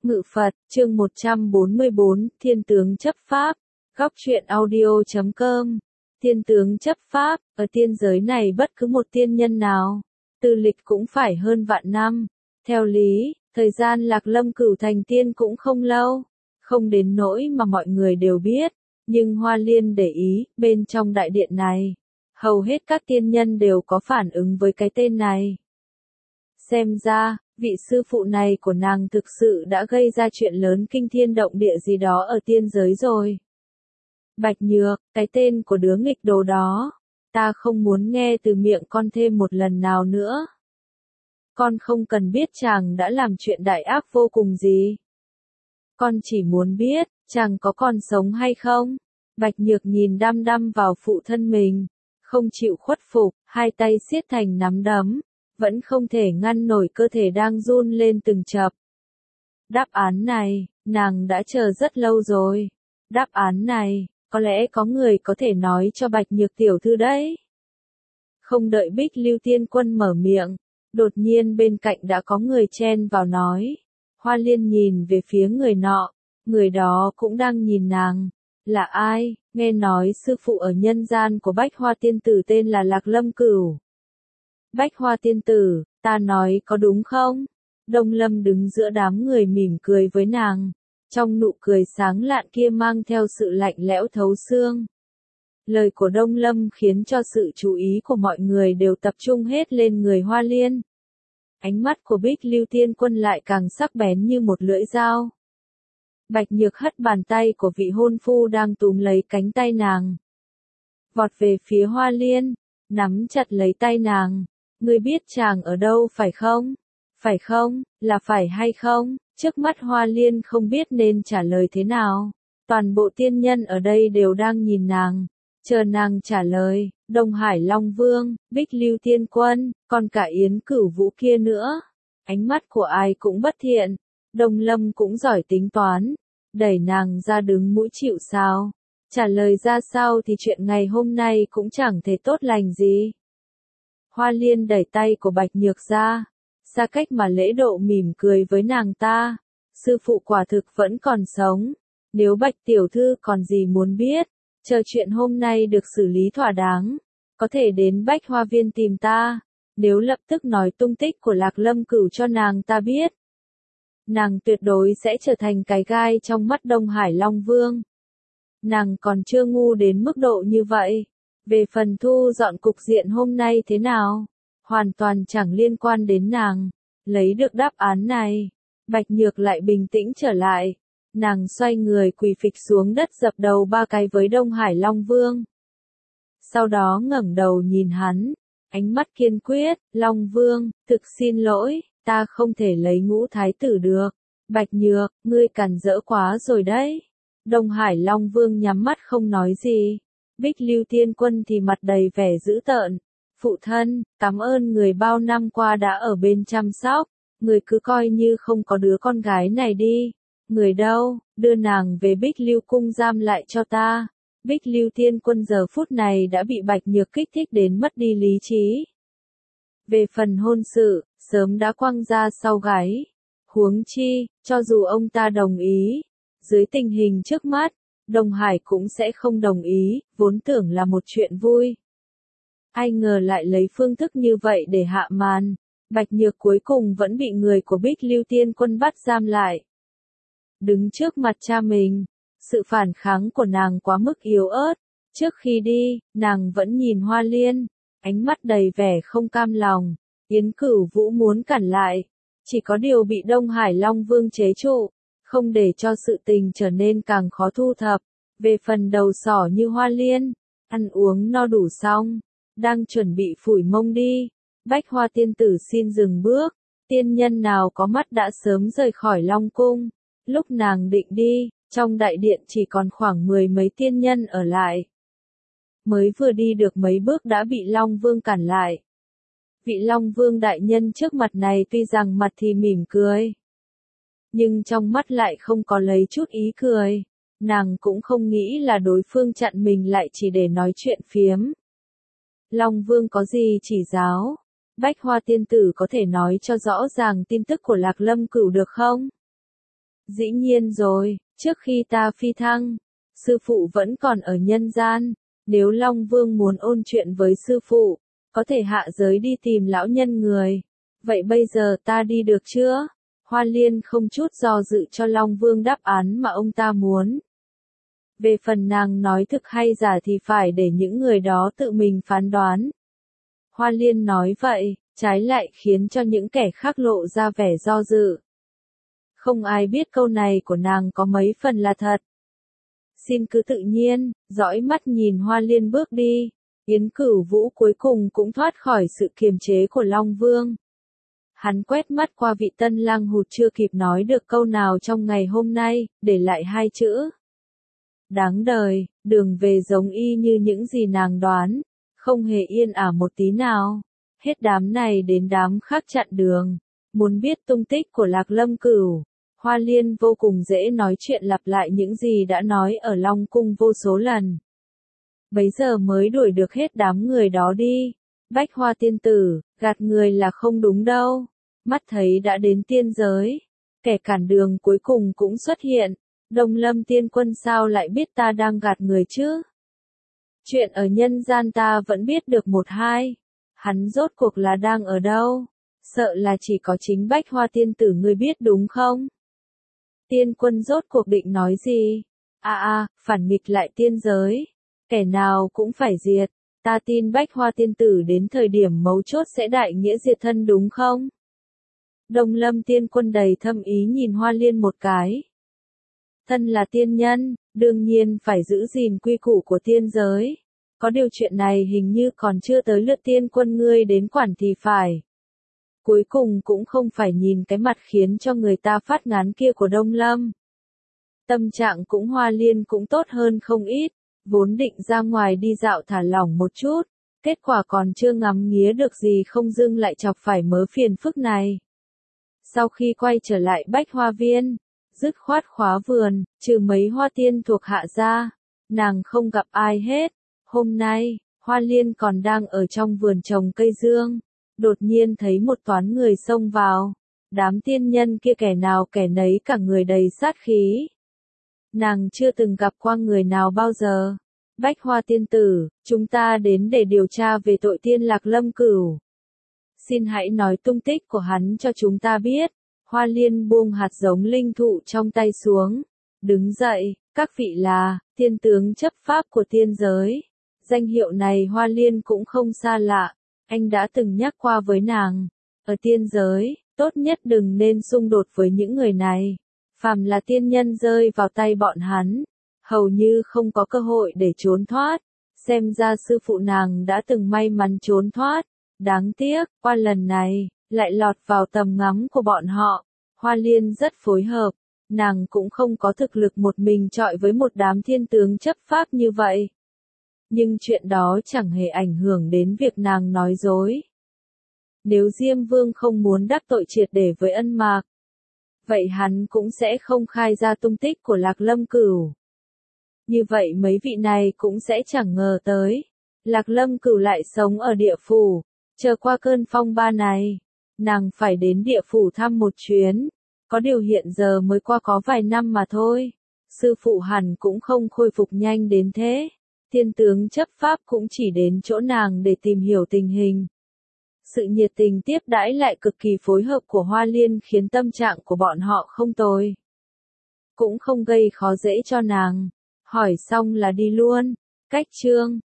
Ngự Phật, chương 144, Thiên tướng chấp pháp. Góc truyện audio.com. Thiên tướng chấp pháp, ở tiên giới này bất cứ một tiên nhân nào, tư lịch cũng phải hơn vạn năm. Theo lý, thời gian Lạc Lâm Cửu thành tiên cũng không lâu, không đến nỗi mà mọi người đều biết, nhưng Hoa Liên để ý, bên trong đại điện này, hầu hết các tiên nhân đều có phản ứng với cái tên này. Xem ra, vị sư phụ này của nàng thực sự đã gây ra chuyện lớn kinh thiên động địa gì đó ở tiên giới rồi. Bạch Nhược, cái tên của đứa nghịch đồ đó, ta không muốn nghe từ miệng con thêm một lần nào nữa. Con không cần biết chàng đã làm chuyện đại ác vô cùng gì. Con chỉ muốn biết, chàng có còn sống hay không? Bạch Nhược nhìn đăm đăm vào phụ thân mình, không chịu khuất phục, hai tay siết thành nắm đấm, vẫn không thể ngăn nổi cơ thể đang run lên từng chập. Đáp án này, nàng đã chờ rất lâu rồi. Đáp án này, có lẽ có người có thể nói cho Bạch Nhược tiểu thư đấy. Không đợi Bích Lưu Tiên Quân mở miệng, đột nhiên bên cạnh đã có người chen vào nói. Hoa Liên nhìn về phía người nọ, người đó cũng đang nhìn nàng. Là ai? Nghe nói sư phụ ở nhân gian của Bách Hoa Tiên Tử tên là Lạc Lâm Cửu. Bách Hoa Tiên Tử, ta nói có đúng không? Đông Lâm đứng giữa đám người mỉm cười với nàng, trong nụ cười sáng lạn kia mang theo sự lạnh lẽo thấu xương. Lời của Đông Lâm khiến cho sự chú ý của mọi người đều tập trung hết lên người Hoa Liên. Ánh mắt của Bích Lưu Tiên Quân lại càng sắc bén như một lưỡi dao. Bạch Nhược hất bàn tay của vị hôn phu đang túm lấy cánh tay nàng, vọt về phía Hoa Liên, nắm chặt lấy tay nàng. Ngươi biết chàng ở đâu phải không? Phải không? Là phải hay không? Trước mắt Hoa Liên không biết nên trả lời thế nào. Toàn bộ tiên nhân ở đây đều đang nhìn nàng, chờ nàng trả lời. Đông Hải Long Vương, Bích Lưu Tiên Quân, còn cả Yến Cửu Vũ kia nữa. Ánh mắt của ai cũng bất thiện. Đông Lâm cũng giỏi tính toán, đẩy nàng ra đứng mũi chịu sào. Trả lời ra sao thì chuyện ngày hôm nay cũng chẳng thể tốt lành gì. Hoa Liên đẩy tay của Bạch Nhược ra, xa cách mà lễ độ mỉm cười với nàng ta. Sư phụ quả thực vẫn còn sống. Nếu Bạch tiểu thư còn gì muốn biết, chờ chuyện hôm nay được xử lý thỏa đáng, có thể đến Bách Hoa Viên tìm ta. Nếu lập tức nói tung tích của Lạc Lâm Cửu cho nàng ta biết, nàng tuyệt đối sẽ trở thành cái gai trong mắt Đông Hải Long Vương. Nàng còn chưa ngu đến mức độ như vậy. Về phần thu dọn cục diện hôm nay thế nào, hoàn toàn chẳng liên quan đến nàng. Lấy được đáp án này, Bạch Nhược lại bình tĩnh trở lại. Nàng xoay người quỳ phịch xuống đất dập đầu 3 cái với Đông Hải Long Vương. Sau đó ngẩng đầu nhìn hắn, ánh mắt kiên quyết. Long Vương, thực xin lỗi, ta không thể lấy Ngũ Thái tử được. Bạch Nhược, ngươi càn rỡ quá rồi đấy. Đông Hải Long Vương nhắm mắt không nói gì. Bích Lưu Tiên Quân thì mặt đầy vẻ dữ tợn. Phụ thân, cảm ơn người bao năm qua đã ở bên chăm sóc. Người cứ coi như không có đứa con gái này đi. Người đâu, đưa nàng về Bích Lưu Cung giam lại cho ta. Bích Lưu Tiên Quân giờ phút này đã bị Bạch Nhược kích thích đến mất đi lý trí. Về phần hôn sự, sớm đã quăng ra sau gáy. Huống chi, cho dù ông ta đồng ý, dưới tình hình trước mắt, Đông Hải cũng sẽ không đồng ý, vốn tưởng là một chuyện vui. Ai ngờ lại lấy phương thức như vậy để hạ màn. Bạch Nhược cuối cùng vẫn bị người của Bích Lưu Tiên Quân bắt giam lại. Đứng trước mặt cha mình, sự phản kháng của nàng quá mức yếu ớt. Trước khi đi, nàng vẫn nhìn Hoa Liên, ánh mắt đầy vẻ không cam lòng. Yến Cửu Vũ muốn cản lại, chỉ có điều bị Đông Hải Long Vương chế trụ, không để cho sự tình trở nên càng khó thu thập. Về phần đầu sỏ như Hoa Liên, ăn uống no đủ xong, đang chuẩn bị phủi mông đi. Bách Hoa Tiên Tử xin dừng bước. Tiên nhân nào có mắt đã sớm rời khỏi Long Cung. Lúc nàng định đi, trong đại điện chỉ còn khoảng 10 mấy tiên nhân ở lại. Mới vừa đi được mấy bước đã bị Long Vương cản lại. Vị Long Vương đại nhân trước mặt này tuy rằng mặt thì mỉm cười, nhưng trong mắt lại không có lấy chút ý cười. Nàng cũng không nghĩ là đối phương chặn mình lại chỉ để nói chuyện phiếm. Long Vương có gì chỉ giáo? Bách Hoa Tiên Tử có thể nói cho rõ ràng tin tức của Lạc Lâm Cửu được không? Dĩ nhiên rồi, trước khi ta phi thăng, sư phụ vẫn còn ở nhân gian, nếu Long Vương muốn ôn chuyện với sư phụ, có thể hạ giới đi tìm lão nhân người. Vậy bây giờ ta đi được chưa? Hoa Liên không chút do dự cho Long Vương đáp án mà ông ta muốn. Về phần nàng nói thực hay giả thì phải để những người đó tự mình phán đoán. Hoa Liên nói vậy, trái lại khiến cho những kẻ khác lộ ra vẻ do dự. Không ai biết câu này của nàng có mấy phần là thật. Xin cứ tự nhiên, dõi mắt nhìn Hoa Liên bước đi. Yến Cửu Vũ cuối cùng cũng thoát khỏi sự kiềm chế của Long Vương. Hắn quét mắt qua vị tân lang hụt chưa kịp nói được câu nào trong ngày hôm nay, để lại hai chữ. Đáng đời, đường về giống y như những gì nàng đoán, không hề yên ả một tí nào. Hết đám này đến đám khác chặn đường. Muốn biết tung tích của Lạc Lâm Cửu, Hoa Liên vô cùng dễ nói chuyện lặp lại những gì đã nói ở Long Cung vô số lần. Bấy giờ mới đuổi được hết đám người đó đi. Bách Hoa tiên tử, gạt người là không đúng đâu. Mắt thấy đã đến tiên giới. Kẻ cản đường cuối cùng cũng xuất hiện. Đông Lâm tiên quân sao lại biết ta đang gạt người chứ? Chuyện ở nhân gian ta vẫn biết được một hai. Hắn rốt cuộc là đang ở đâu? Sợ là chỉ có chính Bách Hoa tiên tử ngươi biết đúng không? Tiên quân rốt cuộc định nói gì? Phản nghịch lại tiên giới. Kẻ nào cũng phải diệt. Ta tin Bách Hoa tiên tử đến thời điểm mấu chốt sẽ đại nghĩa diệt thân đúng không? Đông Lâm tiên quân đầy thâm ý nhìn Hoa Liên một cái. Thân là tiên nhân, đương nhiên phải giữ gìn quy củ của tiên giới. Có điều chuyện này hình như còn chưa tới lượt tiên quân ngươi đến quản thì phải. Cuối cùng cũng không phải nhìn cái mặt khiến cho người ta phát ngán kia của Đông Lâm. Tâm trạng cũng Hoa Liên cũng tốt hơn không ít, vốn định ra ngoài đi dạo thả lỏng một chút, kết quả còn chưa ngắm nghía được gì không dưng lại chọc phải mớ phiền phức này. Sau khi quay trở lại Bách Hoa Viên, dứt khoát khóa vườn, trừ mấy hoa tiên thuộc hạ ra, nàng không gặp ai hết. Hôm nay, Hoa Liên còn đang ở trong vườn trồng cây dương, đột nhiên thấy một toán người xông vào. Đám tiên nhân kia kẻ nào kẻ nấy cả người đầy sát khí. Nàng chưa từng gặp qua người nào bao giờ. Bách Hoa tiên tử, chúng ta đến để điều tra về tội tiên Lạc Lâm Cửu. Xin hãy nói tung tích của hắn cho chúng ta biết. Hoa Liên buông hạt giống linh thụ trong tay xuống. Đứng dậy, các vị là, tiên tướng chấp pháp của tiên giới. Danh hiệu này Hoa Liên cũng không xa lạ. Anh đã từng nhắc qua với nàng. Ở tiên giới, tốt nhất đừng nên xung đột với những người này. Phàm là tiên nhân rơi vào tay bọn hắn, hầu như không có cơ hội để trốn thoát. Xem ra sư phụ nàng đã từng may mắn trốn thoát. Đáng tiếc, qua lần này, lại lọt vào tầm ngắm của bọn họ. Hoa Liên rất phối hợp. Nàng cũng không có thực lực một mình chọi với một đám thiên tướng chấp pháp như vậy. Nhưng chuyện đó chẳng hề ảnh hưởng đến việc nàng nói dối. Nếu Diêm Vương không muốn đắc tội triệt để với Ân Mạc, vậy hắn cũng sẽ không khai ra tung tích của Lạc Lâm Cửu. Như vậy mấy vị này cũng sẽ chẳng ngờ tới. Lạc Lâm Cửu lại sống ở địa phủ, chờ qua cơn phong ba này. Nàng phải đến địa phủ thăm một chuyến. Có điều hiện giờ mới qua có vài năm mà thôi. Sư phụ hẳn cũng không khôi phục nhanh đến thế. Thiên tướng chấp pháp cũng chỉ đến chỗ nàng để tìm hiểu tình hình. Sự nhiệt tình tiếp đãi lại cực kỳ phối hợp của Hoa Liên khiến tâm trạng của bọn họ không tồi. Cũng không gây khó dễ cho nàng. Hỏi xong là đi luôn. Cách chương